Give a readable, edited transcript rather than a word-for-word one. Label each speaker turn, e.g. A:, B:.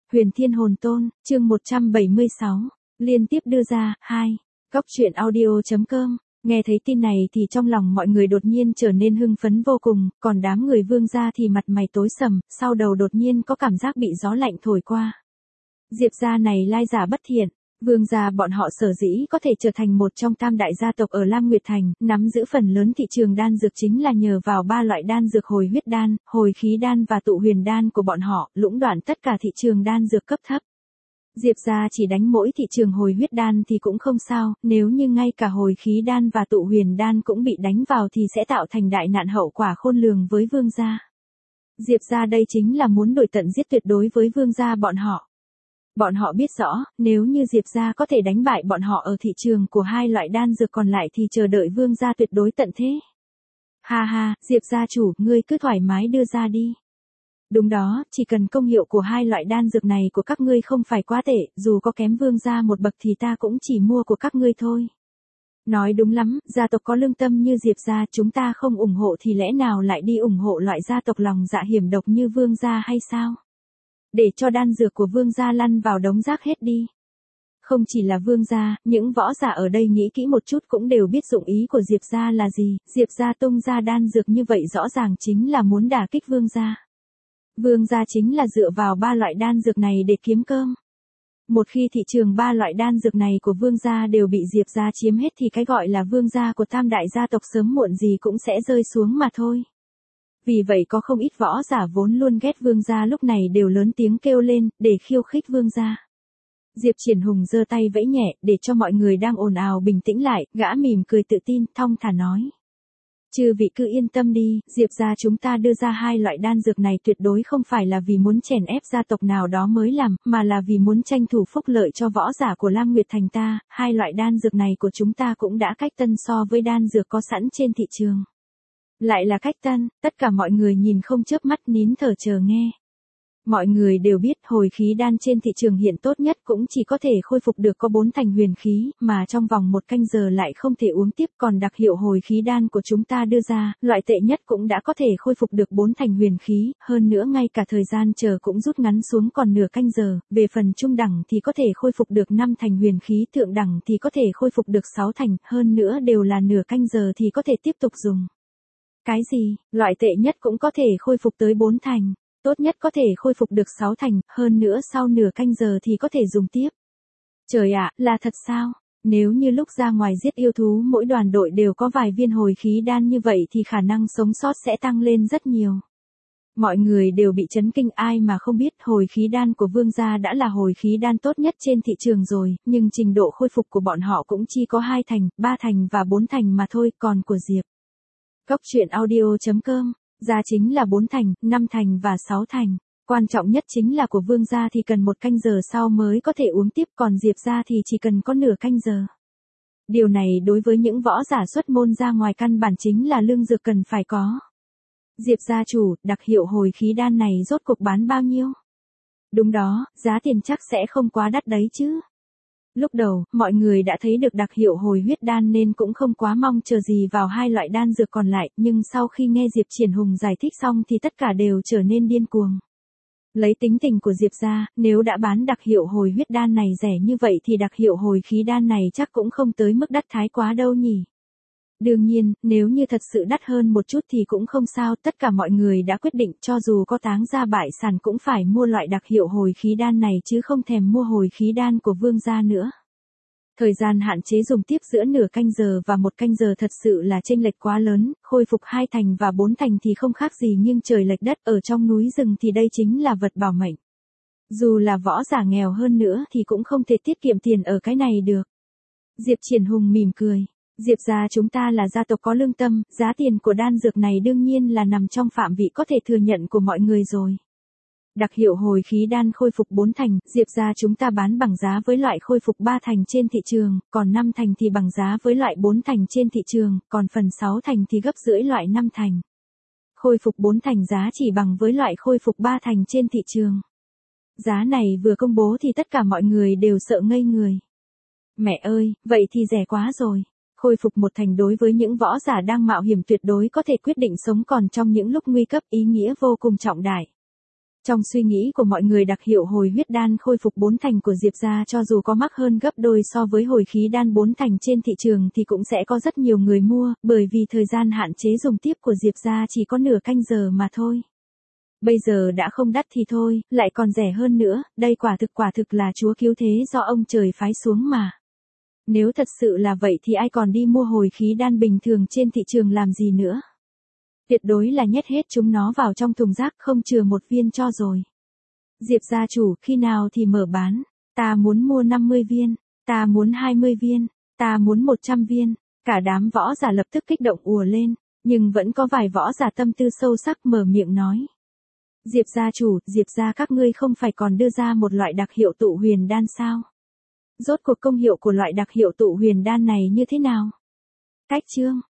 A: Huyền Thiên Hồn Tôn, chương 176, liên tiếp đưa ra, 2. Góc truyện audio.com. Nghe thấy tin này thì trong lòng mọi người đột nhiên trở nên hưng phấn vô cùng, còn đám người Vương gia thì mặt mày tối sầm, sau đầu đột nhiên có cảm giác bị gió lạnh thổi qua. Diệp gia này lai giả bất thiện. Vương gia bọn họ sở dĩ có thể trở thành một trong tam đại gia tộc ở Lam Nguyệt Thành, nắm giữ phần lớn thị trường đan dược chính là nhờ vào ba loại đan dược hồi huyết đan, hồi khí đan và tụ huyền đan của bọn họ, lũng đoạn tất cả thị trường đan dược cấp thấp. Diệp gia chỉ đánh mỗi thị trường hồi huyết đan thì cũng không sao, nếu như ngay cả hồi khí đan và tụ huyền đan cũng bị đánh vào thì sẽ tạo thành đại nạn hậu quả khôn lường với Vương gia. Diệp gia đây chính là muốn đuổi tận giết tuyệt đối với Vương gia bọn họ. Bọn họ biết rõ, nếu như Diệp gia có thể đánh bại bọn họ ở thị trường của hai loại đan dược còn lại thì chờ đợi Vương gia tuyệt đối tận thế. Ha ha, Diệp gia chủ, ngươi cứ thoải mái đưa ra đi. Đúng đó, chỉ cần công hiệu của hai loại đan dược này của các ngươi không phải quá tệ, dù có kém Vương gia một bậc thì ta cũng chỉ mua của các ngươi thôi. Nói đúng lắm, gia tộc có lương tâm như Diệp gia chúng ta không ủng hộ thì lẽ nào lại đi ủng hộ loại gia tộc lòng dạ hiểm độc như Vương gia hay sao? Để cho đan dược của Vương gia lăn vào đống rác hết đi. Không chỉ là Vương gia, những võ giả ở đây nghĩ kỹ một chút cũng đều biết dụng ý của Diệp gia là gì, Diệp gia tung ra đan dược như vậy rõ ràng chính là muốn đả kích Vương gia. Vương gia chính là dựa vào ba loại đan dược này để kiếm cơm. Một khi thị trường ba loại đan dược này của Vương gia đều bị Diệp gia chiếm hết thì cái gọi là Vương gia của tam đại gia tộc sớm muộn gì cũng sẽ rơi xuống mà thôi. Vì vậy có không ít võ giả vốn luôn ghét Vương gia lúc này đều lớn tiếng kêu lên, để khiêu khích Vương gia. Diệp Triển Hùng giơ tay vẫy nhẹ, để cho mọi người đang ồn ào bình tĩnh lại, gã mỉm cười tự tin, thong thả nói. Chư vị cứ yên tâm đi, Diệp gia chúng ta đưa ra hai loại đan dược này tuyệt đối không phải là vì muốn chèn ép gia tộc nào đó mới làm, mà là vì muốn tranh thủ phúc lợi cho võ giả của Lam Nguyệt Thành ta, hai loại đan dược này của chúng ta cũng đã cách tân so với đan dược có sẵn trên thị trường. Lại là cách tân, tất cả mọi người nhìn không chớp mắt nín thở chờ nghe. Mọi người đều biết hồi khí đan trên thị trường hiện tốt nhất cũng chỉ có thể khôi phục được có 4 thành huyền khí, mà trong vòng 1 canh giờ lại không thể uống tiếp, còn đặc hiệu hồi khí đan của chúng ta đưa ra, loại tệ nhất cũng đã có thể khôi phục được 4 thành huyền khí, hơn nữa ngay cả thời gian chờ cũng rút ngắn xuống còn nửa canh giờ, về phần trung đẳng thì có thể khôi phục được 5 thành huyền khí, thượng đẳng thì có thể khôi phục được 6 thành, hơn nữa đều là nửa canh giờ thì có thể tiếp tục dùng. Cái gì, loại tệ nhất cũng có thể khôi phục tới 4 thành. Tốt nhất có thể khôi phục được 6 thành, hơn nữa sau nửa canh giờ thì có thể dùng tiếp. Trời ạ, là thật sao? Nếu như lúc ra ngoài giết yêu thú mỗi đoàn đội đều có vài viên hồi khí đan như vậy thì khả năng sống sót sẽ tăng lên rất nhiều. Mọi người đều bị chấn kinh, ai mà không biết hồi khí đan của Vương gia đã là hồi khí đan tốt nhất trên thị trường rồi, nhưng trình độ khôi phục của bọn họ cũng chỉ có 2 thành, 3 thành và 4 thành mà thôi, còn của Diệp. Góc truyện audio.com. Gia chính là 4 thành, 5 thành và 6 thành. Quan trọng nhất chính là của Vương gia thì cần 1 canh giờ sau mới có thể uống tiếp, còn Diệp gia thì chỉ cần có nửa canh giờ. Điều này đối với những võ giả xuất môn ra ngoài căn bản chính là lương dược cần phải có. Diệp gia chủ, đặc hiệu hồi khí đan này rốt cuộc bán bao nhiêu? Đúng đó, giá tiền chắc sẽ không quá đắt đấy chứ. Lúc đầu, mọi người đã thấy được đặc hiệu hồi huyết đan nên cũng không quá mong chờ gì vào hai loại đan dược còn lại, nhưng sau khi nghe Diệp Triển Hùng giải thích xong thì tất cả đều trở nên điên cuồng. Lấy tính tình của Diệp gia, nếu đã bán đặc hiệu hồi huyết đan này rẻ như vậy thì đặc hiệu hồi khí đan này chắc cũng không tới mức đắt thái quá đâu nhỉ. Đương nhiên, nếu như thật sự đắt hơn một chút thì cũng không sao, tất cả mọi người đã quyết định cho dù có táng ra bại sản cũng phải mua loại đặc hiệu hồi khí đan này chứ không thèm mua hồi khí đan của Vương gia nữa. Thời gian hạn chế dùng tiếp giữa nửa canh giờ và 1 canh giờ thật sự là chênh lệch quá lớn, khôi phục 2 thành và 4 thành thì không khác gì nhưng trời lệch đất, ở trong núi rừng thì đây chính là vật bảo mệnh. Dù là võ giả nghèo hơn nữa thì cũng không thể tiết kiệm tiền ở cái này được. Diệp Triển Hùng mỉm cười. Diệp gia chúng ta là gia tộc có lương tâm, giá tiền của đan dược này đương nhiên là nằm trong phạm vị có thể thừa nhận của mọi người rồi. Đặc hiệu hồi khí đan khôi phục 4 thành, Diệp gia chúng ta bán bằng giá với loại khôi phục 3 thành trên thị trường, còn 5 thành thì bằng giá với loại 4 thành trên thị trường, còn phần 6 thành thì gấp rưỡi loại 5 thành. Khôi phục 4 thành giá chỉ bằng với loại khôi phục 3 thành trên thị trường. Giá này vừa công bố thì tất cả mọi người đều sợ ngây người. Mẹ ơi, vậy thì rẻ quá rồi. Khôi phục 1 thành đối với những võ giả đang mạo hiểm tuyệt đối có thể quyết định sống còn trong những lúc nguy cấp, ý nghĩa vô cùng trọng đại. Trong suy nghĩ của mọi người, đặc hiệu hồi huyết đan khôi phục 4 thành của Diệp gia cho dù có mắc hơn gấp đôi so với hồi khí đan 4 thành trên thị trường thì cũng sẽ có rất nhiều người mua, bởi vì thời gian hạn chế dùng tiếp của Diệp gia chỉ có nửa canh giờ mà thôi. Bây giờ đã không đắt thì thôi, lại còn rẻ hơn nữa, đây quả thực là chúa cứu thế do ông trời phái xuống mà. Nếu thật sự là vậy thì ai còn đi mua hồi khí đan bình thường trên thị trường làm gì nữa. Tuyệt đối là nhét hết chúng nó vào trong thùng rác không chừa một viên cho rồi. Diệp gia chủ, khi nào thì mở bán? Ta muốn mua 50 viên, ta muốn 20 viên, ta muốn 100 viên. Cả đám võ giả lập tức kích động ùa lên, nhưng vẫn có vài võ giả tâm tư sâu sắc mở miệng nói. Diệp gia chủ, Diệp gia các ngươi không phải còn đưa ra một loại đặc hiệu tụ huyền đan sao? Rốt cuộc công hiệu của loại đặc hiệu tụ huyền đan này như thế nào? Cách chương